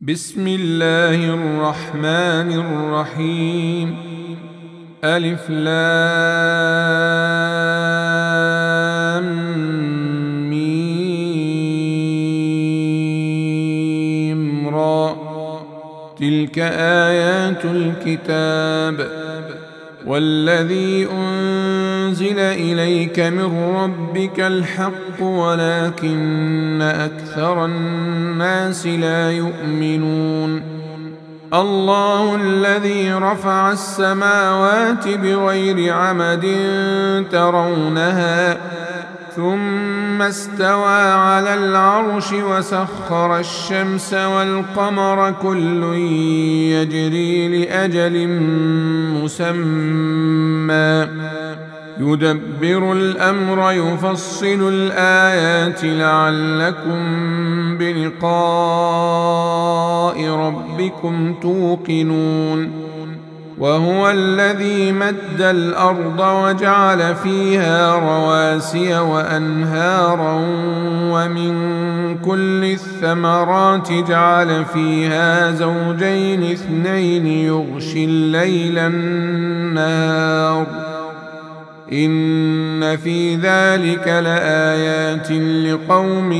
بسم الله الرحمن الرحيم. ألف لام ميم را. تلك آيات الكتاب والذي أنزل إليك من ربك الحق ولكن أكثر الناس لا يؤمنون. الله الذي رفع السماوات بغير عمد ترونها ثم استوى على العرش وسخر الشمس والقمر كل يجري لأجل مسمى يدبر الأمر يفصل الآيات لعلكم بلقاء ربكم توقنون. وهو الذي مد الأرض وجعل فيها رواسي وأنهارا ومن كل الثمرات جعل فيها زوجين اثنين يغشي الليل النهار إن في ذلك لآيات لقوم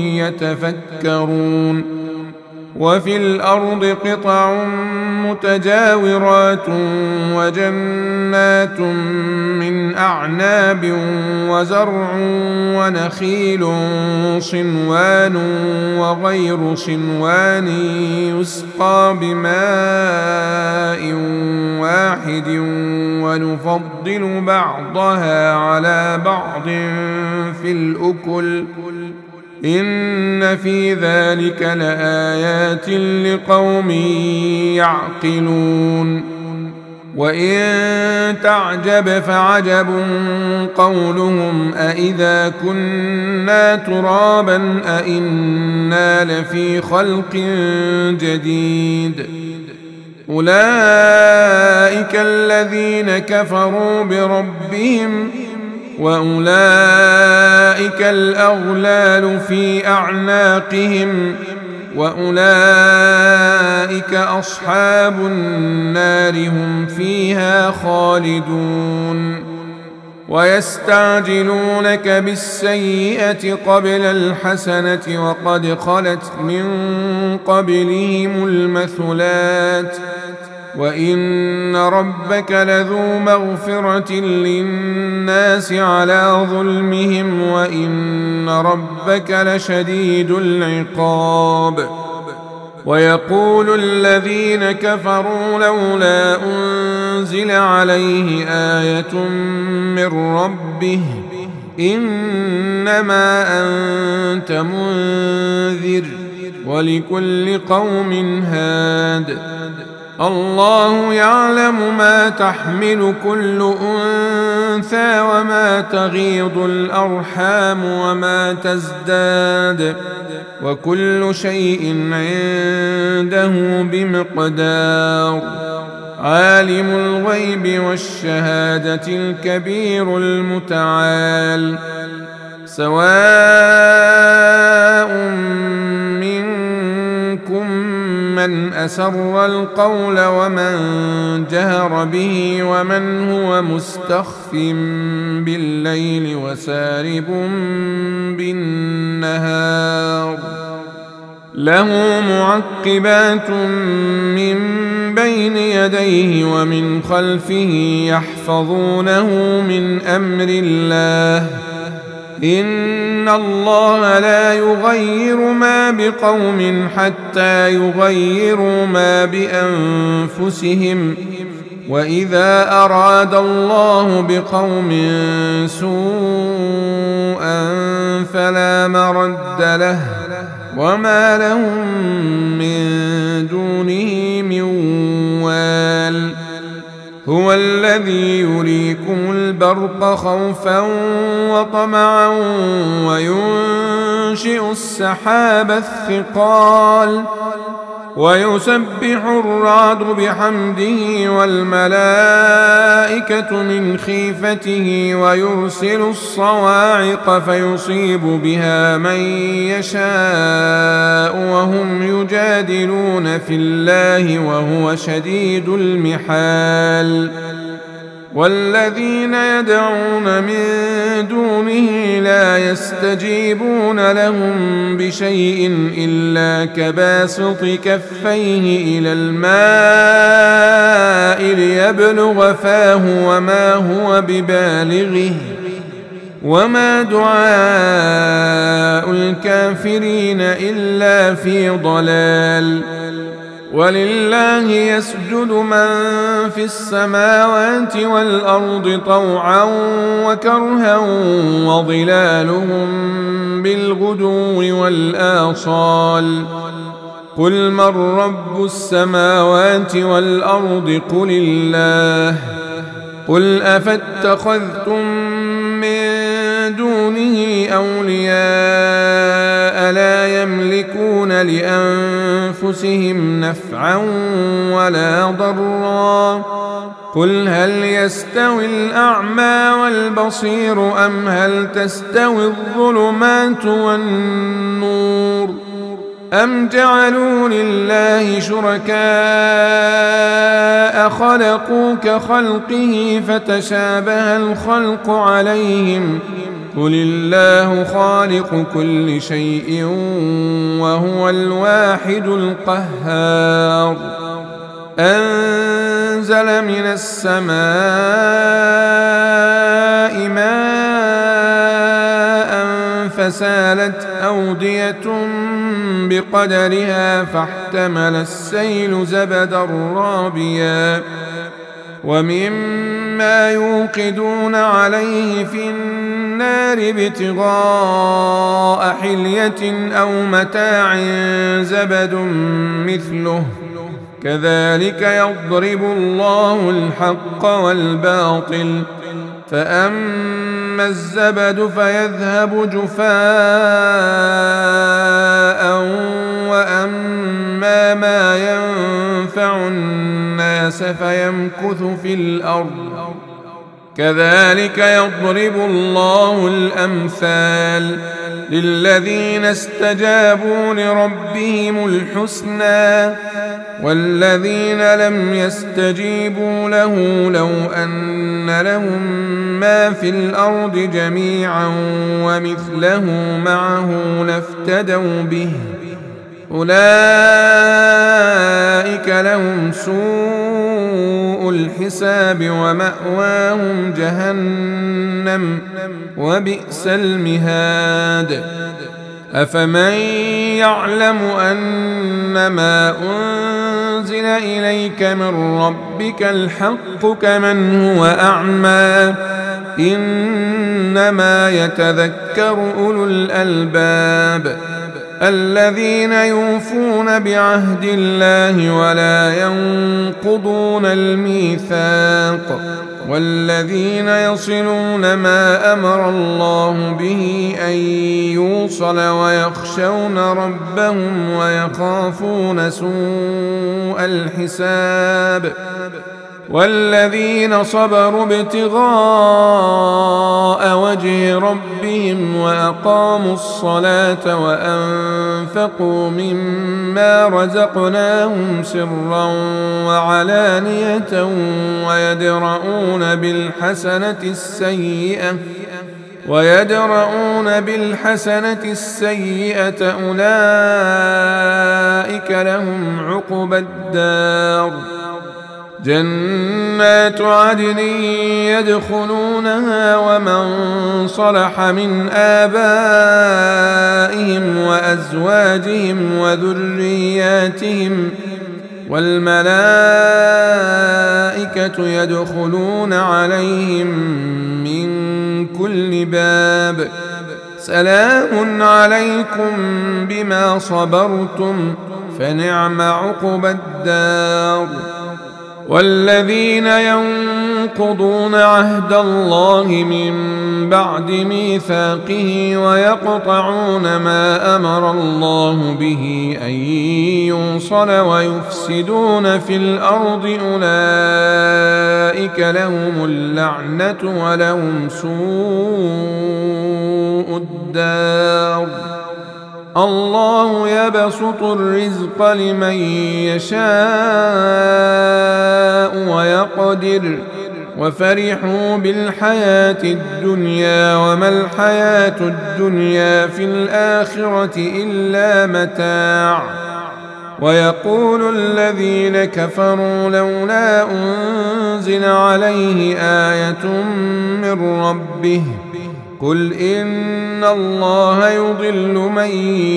يتفكرون. وفي الأرض قطع متجاورات وجنات من أعناب وزرع ونخيل صنوان وغير صنوان يسقى بماء واحد ونفضل بعضها على بعض في الأكل إن في ذلك لآيات لقوم يعقلون. وإن تعجب فعجب قولهم أإذا كنا ترابا أإنا لفي خلق جديد. أولئك الذين كفروا بربهم وأولئك الأغلال في أعناقهم وأولئك أصحاب النار هم فيها خالدون. ويستعجلونك بالسيئة قبل الحسنة وقد خلت من قبلهم المثلات وإن ربك لذو مغفرة للناس على ظلمهم وإن ربك لشديد العقاب. ويقول الذين كفروا لولا أنزل عليه آية من ربه إنما أنت منذر ولكل قوم هاد. الله يعلم ما تحمل كل أنثى وما تغيض الأرحام وما تزداد وكل شيء عنده بمقدار. عالم الغيب والشهادة الكبير المتعال. سواء منكم من أسر القول ومن جهر به ومن هو مستخف بالليل وسارب بالنهار. له معقبات من بين يديه ومن خلفه يحفظونه من أمر الله. إن الله لا يغير ما بقوم حتى يغيروا ما بأنفسهم وإذا أراد الله بقوم سوءا فلا مرد له وما لهم من دونه من وال. هو الذي يريكم البرق خوفا وطمعا وينشئ السحاب الثقال ويسبح الرعد بحمده والملائكة من خيفته ويرسل الصواعق فيصيب بها من يشاء وهم يجادلون في الله وهو شديد المحال. والذين يدعون من دونه لا يستجيبون لهم بشيء إلا كباسط كفيه إلى الماء ليبلغ فاه وما هو ببالغه وما دعاء الكافرين إلا في ضلال. ولله يسجد من في السماوات والأرض طوعا وكرها وظلالهم بالغدو والآصال. قل من رب السماوات والأرض قل الله. قل أفاتخذتم من دونه أولياء لا يملكون لأنفسهم نفعا ولا ضرا. قل هل يستوي الأعمى والبصير أم هل تستوي الظلمات والنور أم جعلوا لله شركاء خلقوا كخلقه فتشابه الخلق عليهم. قل الله خالق كل شيء وهو الواحد القهار. أنزل من السماء ماء فسالت أودية بقدرها فاحتمل السيل زبدا رابيا ومما يوقدون عليه في النار ابتغاء حلية أو متاع زبد مثله كذلك يضرب الله الحق والباطل. فأما الزبد فيذهب جفاء وأما ما ينفع الناس فيمكث في الأرض كذلك يضرب الله الأمثال. للذين استجابوا لربهم الحسنى والذين لم يستجيبوا له لو أن لهم ما في الأرض جميعا ومثله معه لافتدوا به أولئك لهم سوء الحساب ومأواهم جهنم وبئس المهاد. أفمن يعلم أنما أنزل إليك من ربك الحق كمن هو أعمى إنما يتذكر أولو الألباب الذين يوفون بعهد الله ولا ينقضون الميثاق والذين يصلون ما أمر الله به أن يوصل ويخشون ربهم ويخافون سوء الحساب. والذين صبروا ابتغاء وجه ربهم وأقاموا الصلاة وأنفقوا مما رزقناهم سرا وعلانية ويدرؤون بالحسنة السيئة أولئك لهم عقبى الدار. جنات عدن يدخلونها ومن صلح من آبائهم وأزواجهم وذرياتهم والملائكة يدخلون عليهم من كل باب سلام عليكم بما صبرتم فنعم عقبى الدار. والذين ينقضون عهد الله من بعد ميثاقه ويقطعون ما أمر الله به أن يوصل ويفسدون في الأرض أولئك لهم اللعنة ولهم سوء الدار. الله يبسط الرزق لمن يشاء ويقدر وفرحوا بالحياة الدنيا وما الحياة الدنيا في الآخرة إلا متاع. ويقول الذين كفروا لولا أنزل عليه آية من ربه قل إن الله يضل من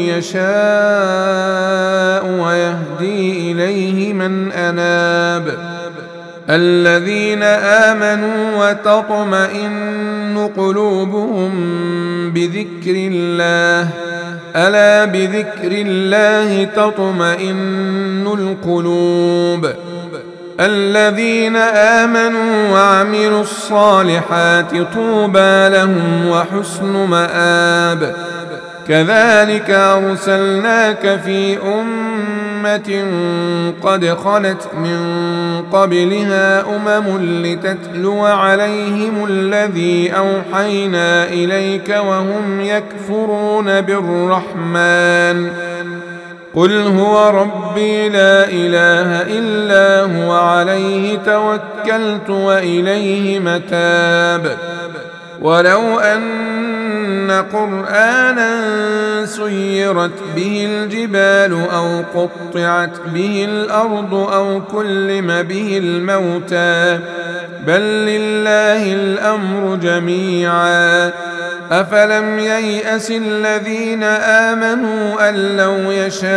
يشاء ويهدي إليه من أناب. الذين آمنوا وتطمئن قلوبهم بذكر الله ألا بذكر الله تطمئن القلوب. الذين آمنوا وعملوا الصالحات طوبى لهم وحسن مآب. كذلك أرسلناك في أمة قد خلت من قبلها لتتلو عليهم الذي أوحينا إليك وهم يكفرون بالرحمن قل هو ربي لا إله إلا هو عليه توكلت وإليه متاب. ولو أن قرآنا سيرت به الجبال أو قطعت به الأرض أو كلم به الموتى بل لله الأمر جميعا أفلم ييأس الذين آمنوا أن لو يشاء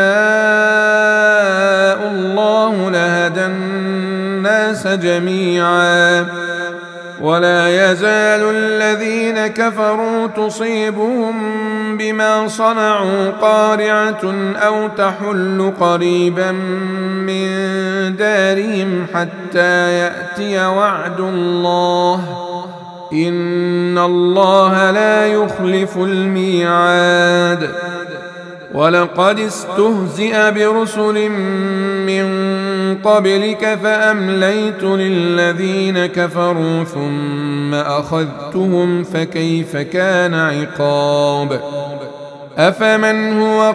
الله لهدى الناس جميعا ولا يزال الذين كفروا تصيبهم بما صنعوا قارعة أو تحل قريبا من دارهم حتى يأتي وعد الله إن الله لا يخلف الميعاد. ولقد استهزئ برسل من قبلك فأمليت للذين كفروا ثم أخذتهم فكيف كان عقاب. أفمن هو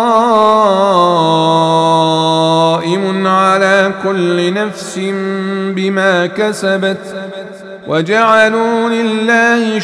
قائم على كل نفس بما كسبت وجعلوا لله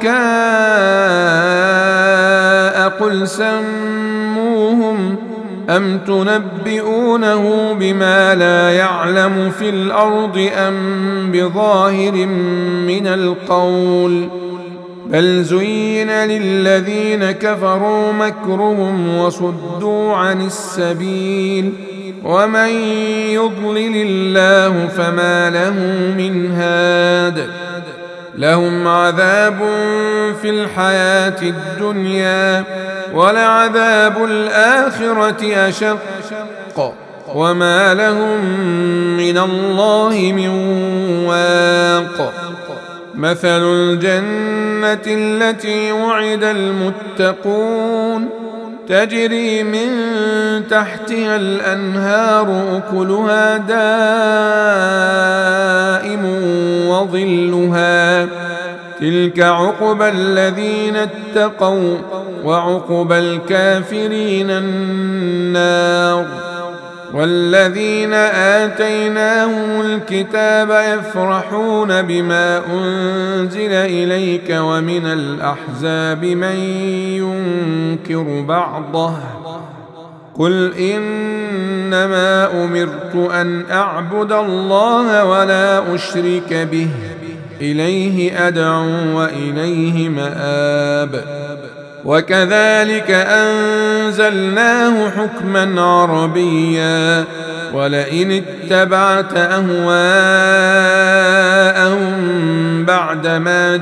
شركاء قل سموهم أم تنبئونه بما لا يعلم في الأرض أم بظاهر من القول بل زين للذين كفروا مكرهم وصدوا عن السبيل ومن يضلل الله فما له من هاد. لهم عذاب في الحياة الدنيا ولعذاب الآخرة أشق وما لهم من الله من واق. مثل الجنة التي وعد المتقون تجري من تحتها الأنهار أكلها دائم وظلها تلك عقبى الذين اتقوا وعقبى الكافرين النار. والذين آتيناهم الكتاب يفرحون بما أنزل إليك ومن الأحزاب من ينكر بعضه قل إنما أمرت أن أعبد الله ولا أشرك به إليه أدعو وإليه مآب. وكذلك أنزلناه حكما عربيا ولئن اتبعت أهواءهم بعدما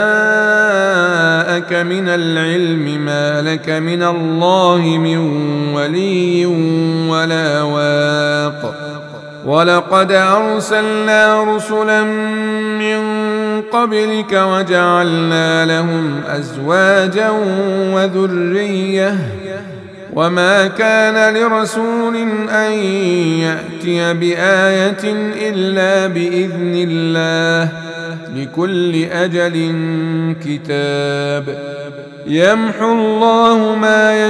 جاءك من العلم ما لك من الله من ولي ولا واق. ولقد أرسلنا رسلا من قبلك وجعلنا لهم أزواجا وذرية وما كان لرسول أن يأتي بآية إلا بإذن الله لكل أجل كتاب يمحو الله ما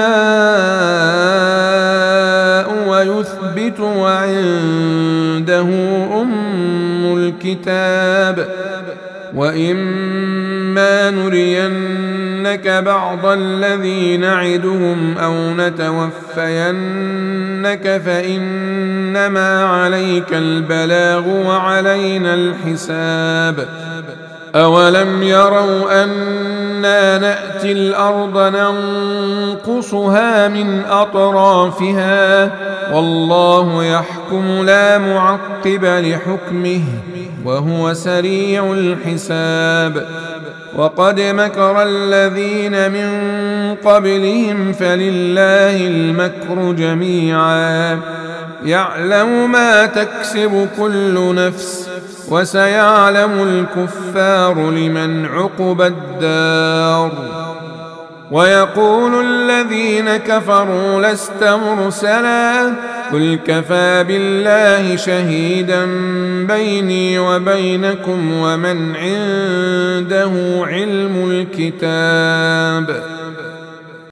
يشاء ويثبت وعنده أم الكتاب وإما نرينك بعض الذي نعدهم أو نتوفينك فإنما عليك البلاغ وعلينا الحساب أولم يروا أنا نأتي الأرض ننقصها من أطرافها والله يحكم لا معقب لحكمه وهو سريع الحساب وقد مكر الذين من قبلهم فلله المكر جميعا يعلم ما تكسب كل نفس وسيعلم الكفار لمن عقبى الدار ويقول الذين كفروا لست مرسلا قل كفى بالله شهيدا بيني وبينكم ومن عنده علم الكتاب